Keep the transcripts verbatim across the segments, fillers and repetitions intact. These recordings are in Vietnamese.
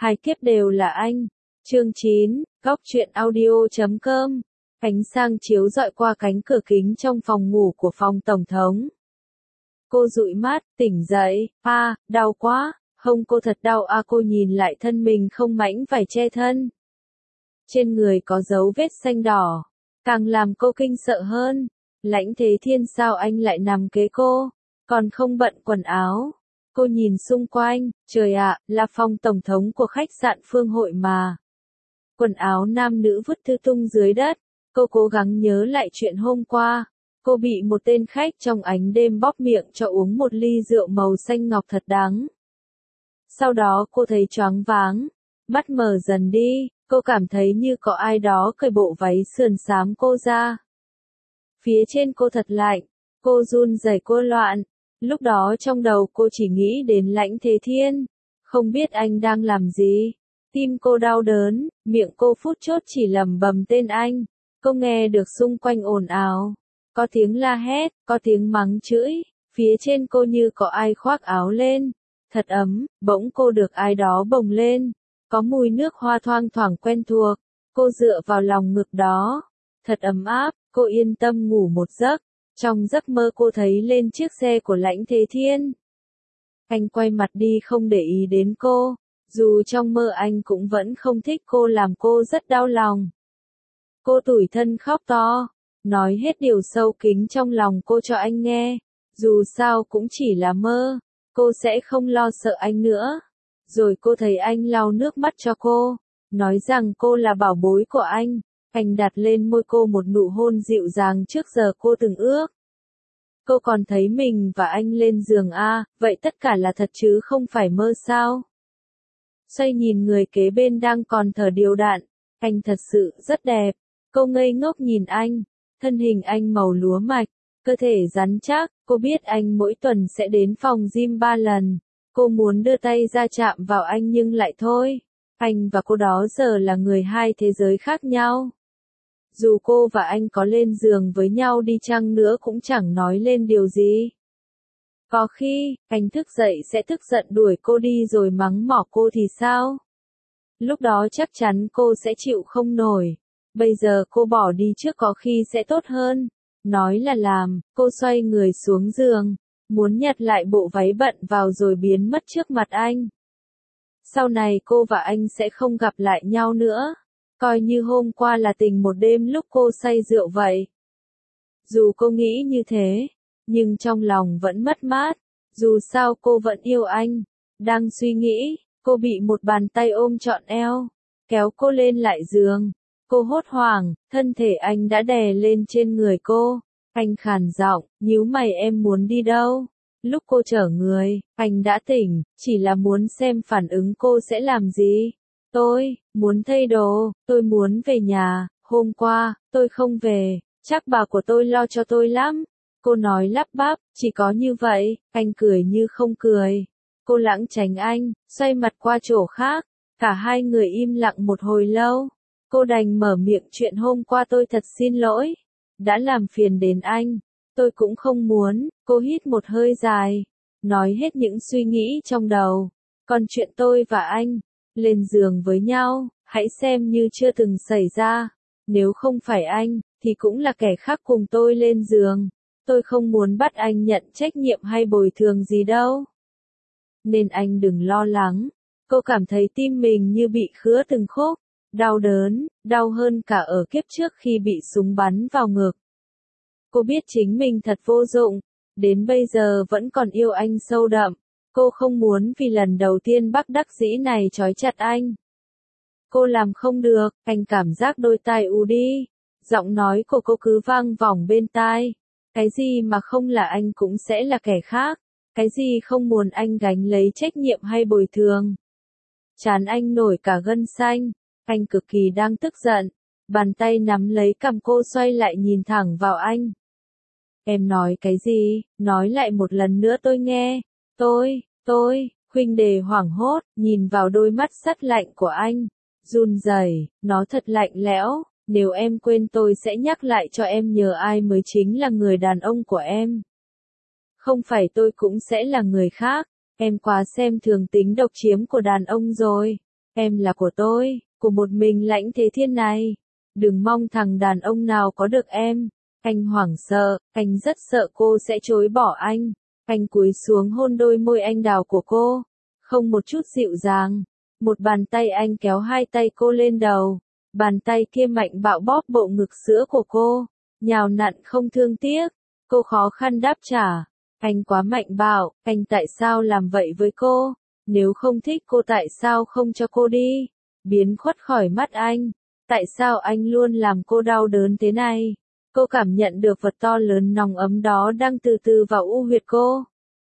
Hai kiếp đều là anh. Chương chín, Góc truyện audio chấm com. Ánh sáng chiếu rọi qua cánh cửa kính trong phòng ngủ của phòng tổng thống. Cô dụi mắt, tỉnh dậy, a, đau quá, hông cô thật đau a. Cô nhìn lại thân mình không mảnh vải che thân. Trên người có dấu vết xanh đỏ, càng làm cô kinh sợ hơn. Lãnh Thế Thiên, sao anh lại nằm kế cô, còn không bận quần áo? Cô nhìn xung quanh, trời ạ, là phòng tổng thống của khách sạn Phương Hội mà. Quần áo nam nữ vứt tứ tung dưới đất. Cô cố gắng nhớ lại chuyện hôm qua. Cô bị một tên khách trong ánh đêm bóp miệng cho uống một ly rượu màu xanh ngọc thật đắng. Sau đó cô thấy choáng váng, mắt mở dần đi, cô cảm thấy như có ai đó cởi bộ váy sườn xám cô ra. Phía trên cô thật lạnh, cô run rẩy, cô loạn. Lúc đó trong đầu cô chỉ nghĩ đến Lãnh Thế Thiên, không biết anh đang làm gì. Tim cô đau đớn, miệng cô phút chốt chỉ lẩm bẩm tên anh. Cô nghe được xung quanh ồn ào, có tiếng la hét, có tiếng mắng chửi, phía trên cô như có ai khoác áo lên, thật ấm, bỗng cô được ai đó bồng lên, có mùi nước hoa thoang thoảng quen thuộc, cô dựa vào lòng ngực đó, thật ấm áp, cô yên tâm ngủ một giấc, trong giấc mơ cô thấy lên chiếc xe của Lãnh Thế Thiên. Anh quay mặt đi không để ý đến cô, dù trong mơ anh cũng vẫn không thích cô, làm cô rất đau lòng. Cô tủi thân khóc to, nói hết điều sâu kín trong lòng cô cho anh nghe, dù sao cũng chỉ là mơ, cô sẽ không lo sợ anh nữa. Rồi cô thấy anh lau nước mắt cho cô, nói rằng cô là bảo bối của anh, anh đặt lên môi cô một nụ hôn dịu dàng trước giờ cô từng ước. Cô còn thấy mình và anh lên giường a, vậy tất cả là thật chứ không phải mơ sao? Xoay nhìn người kế bên đang còn thở đều đặn, anh thật sự rất đẹp. Cô ngây ngốc nhìn anh, thân hình anh màu lúa mạch, cơ thể rắn chắc, cô biết anh mỗi tuần sẽ đến phòng gym ba lần. Cô muốn đưa tay ra chạm vào anh nhưng lại thôi. Anh và cô đó giờ là người hai thế giới khác nhau. Dù cô và anh có lên giường với nhau đi chăng nữa cũng chẳng nói lên điều gì. Có khi, anh thức dậy sẽ tức giận đuổi cô đi rồi mắng mỏ cô thì sao? Lúc đó chắc chắn cô sẽ chịu không nổi. Bây giờ cô bỏ đi trước có khi sẽ tốt hơn. Nói là làm, cô xoay người xuống giường, muốn nhặt lại bộ váy bận vào rồi biến mất trước mặt anh. Sau này cô và anh sẽ không gặp lại nhau nữa. Coi như hôm qua là tình một đêm lúc cô say rượu vậy. Dù cô nghĩ như thế, nhưng trong lòng vẫn mất mát. Dù sao cô vẫn yêu anh. Đang suy nghĩ, cô bị một bàn tay ôm trọn eo, kéo cô lên lại giường. Cô hốt hoảng, thân thể anh đã đè lên trên người cô. Anh khàn giọng, nhíu mày, em muốn đi đâu? Lúc cô trở người, anh đã tỉnh, chỉ là muốn xem phản ứng cô sẽ làm gì. Tôi, muốn thay đồ, tôi muốn về nhà, hôm qua, tôi không về, chắc bà của tôi lo cho tôi lắm. Cô nói lắp bắp, chỉ có như vậy, anh cười như không cười. Cô lảng tránh anh, xoay mặt qua chỗ khác, cả hai người im lặng một hồi lâu. Cô đành mở miệng, chuyện hôm qua tôi thật xin lỗi, đã làm phiền đến anh, tôi cũng không muốn. Cô hít một hơi dài, nói hết những suy nghĩ trong đầu. Còn chuyện tôi và anh, lên giường với nhau, hãy xem như chưa từng xảy ra. Nếu không phải anh, thì cũng là kẻ khác cùng tôi lên giường. Tôi không muốn bắt anh nhận trách nhiệm hay bồi thường gì đâu. Nên anh đừng lo lắng. Cô cảm thấy tim mình như bị khứa từng khúc. Đau đớn, đau hơn cả ở kiếp trước khi bị súng bắn vào ngực. Cô biết chính mình thật vô dụng, đến bây giờ vẫn còn yêu anh sâu đậm. Cô không muốn vì lần đầu tiên bất đắc dĩ này trói chặt anh. Cô làm không được, anh cảm giác đôi tai u đi. Giọng nói của cô cứ vang vọng bên tai. Cái gì mà không là anh cũng sẽ là kẻ khác. Cái gì không muốn anh gánh lấy trách nhiệm hay bồi thường. Trán anh nổi cả gân xanh. Anh cực kỳ đang tức giận, bàn tay nắm lấy cằm cô xoay lại nhìn thẳng vào anh. Em nói cái gì, nói lại một lần nữa tôi nghe. Tôi, tôi, huynh đề hoảng hốt, nhìn vào đôi mắt sắt lạnh của anh, run rẩy, nó thật lạnh lẽo, nếu em quên tôi sẽ nhắc lại cho em nhớ ai mới chính là người đàn ông của em. Không phải tôi cũng sẽ là người khác, em quá xem thường tính độc chiếm của đàn ông rồi. Em là của tôi, của một mình Lãnh Thế Thiên này. Đừng mong thằng đàn ông nào có được em. Anh hoảng sợ, anh rất sợ cô sẽ chối bỏ anh. Anh cúi xuống hôn đôi môi anh đào của cô. Không một chút dịu dàng. Một bàn tay anh kéo hai tay cô lên đầu. Bàn tay kia mạnh bạo bóp bộ ngực sữa của cô. Nhào nặn không thương tiếc. Cô khó khăn đáp trả. Anh quá mạnh bạo, anh tại sao làm vậy với cô? Nếu không thích cô tại sao không cho cô đi? Biến khuất khỏi mắt anh. Tại sao anh luôn làm cô đau đớn thế này? Cô cảm nhận được vật to lớn nòng ấm đó đang từ từ vào u huyệt cô.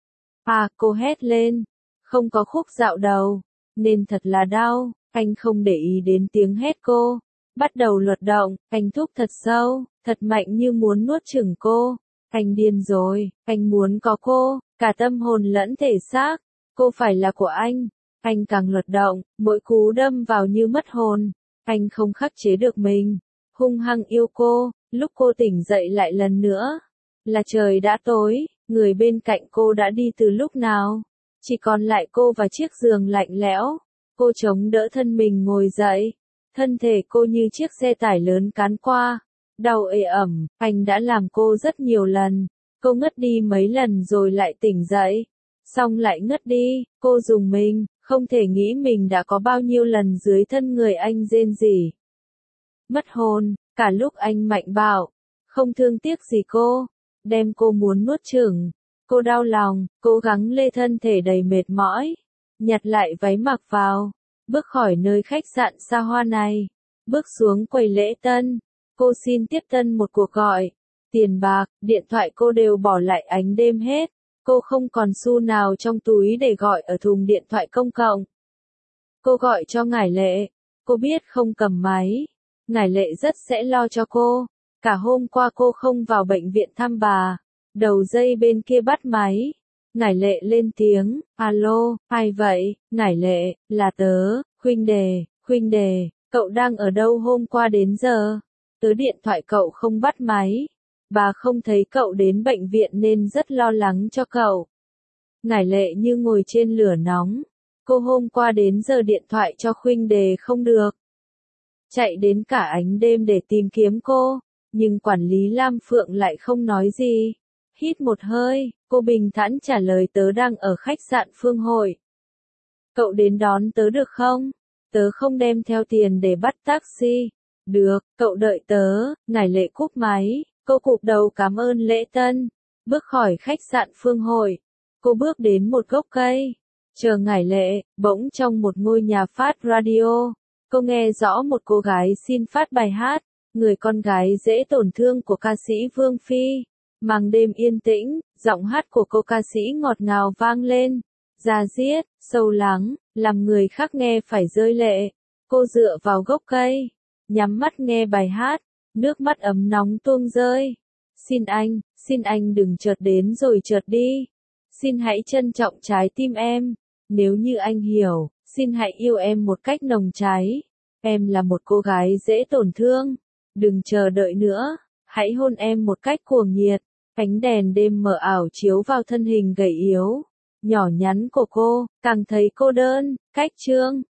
À, cô hét lên. Không có khúc dạo đầu. Nên thật là đau. Anh không để ý đến tiếng hét cô. Bắt đầu luật động, anh thúc thật sâu, thật mạnh như muốn nuốt chửng cô. Anh điên rồi, anh muốn có cô, cả tâm hồn lẫn thể xác. Cô phải là của anh. Anh càng luật động, mỗi cú đâm vào như mất hồn. Anh không khắc chế được mình. Hung hăng yêu cô, lúc cô tỉnh dậy lại lần nữa. Là trời đã tối, người bên cạnh cô đã đi từ lúc nào. Chỉ còn lại cô và chiếc giường lạnh lẽo. Cô chống đỡ thân mình ngồi dậy. Thân thể cô như chiếc xe tải lớn cán qua. Đau ê ẩm, anh đã làm cô rất nhiều lần. Cô ngất đi mấy lần rồi lại tỉnh dậy. Xong lại ngất đi, cô dùng mình, không thể nghĩ mình đã có bao nhiêu lần dưới thân người anh rên rỉ. Mất hồn, cả lúc anh mạnh bạo, không thương tiếc gì cô, đem cô muốn nuốt chửng. Cô đau lòng, cố gắng lê thân thể đầy mệt mỏi, nhặt lại váy mặc vào, bước khỏi nơi khách sạn xa hoa này, bước xuống quầy lễ tân. Cô xin tiếp tân một cuộc gọi. Tiền bạc, điện thoại cô đều bỏ lại ánh đêm hết. Cô không còn xu nào trong túi để gọi ở thùng điện thoại công cộng. Cô gọi cho Ngải Lệ. Cô biết không cầm máy. Ngải Lệ rất sẽ lo cho cô. Cả hôm qua cô không vào bệnh viện thăm bà. Đầu dây bên kia bắt máy. Ngải Lệ lên tiếng. Alo, ai vậy? Ngải Lệ, là tớ, huynh đề, huynh đề, cậu đang ở đâu hôm qua đến giờ? Tớ điện thoại cậu không bắt máy. Bà không thấy cậu đến bệnh viện nên rất lo lắng cho cậu. Ngải Lệ như ngồi trên lửa nóng. Cô hôm qua đến giờ điện thoại cho huynh đề không được. Chạy đến cả ánh đêm để tìm kiếm cô. Nhưng quản lý Lam Phượng lại không nói gì. Hít một hơi, cô bình thản trả lời tớ đang ở khách sạn Phương Hội. Cậu đến đón tớ được không? Tớ không đem theo tiền để bắt taxi. Được, cậu đợi tớ. Ngải Lệ cúp máy. Cô cụp đầu cảm ơn lễ tân. Bước khỏi khách sạn Phương Hội. Cô bước đến một gốc cây. Chờ Ngải Lệ, bỗng trong một ngôi nhà phát radio. Cô nghe rõ một cô gái xin phát bài hát. Người con gái dễ tổn thương của ca sĩ Vương Phi. Màng đêm yên tĩnh, giọng hát của cô ca sĩ ngọt ngào vang lên. Da diết, sâu lắng, làm người khác nghe phải rơi lệ. Cô dựa vào gốc cây, nhắm mắt nghe bài hát. Nước mắt ấm nóng tuôn rơi. Xin anh, xin anh đừng chợt đến rồi chợt đi. Xin hãy trân trọng trái tim em. Nếu như anh hiểu, xin hãy yêu em một cách nồng cháy. Em là một cô gái dễ tổn thương. Đừng chờ đợi nữa. Hãy hôn em một cách cuồng nhiệt. Ánh đèn đêm mờ ảo chiếu vào thân hình gầy yếu, nhỏ nhắn của cô, càng thấy cô đơn, cách chương.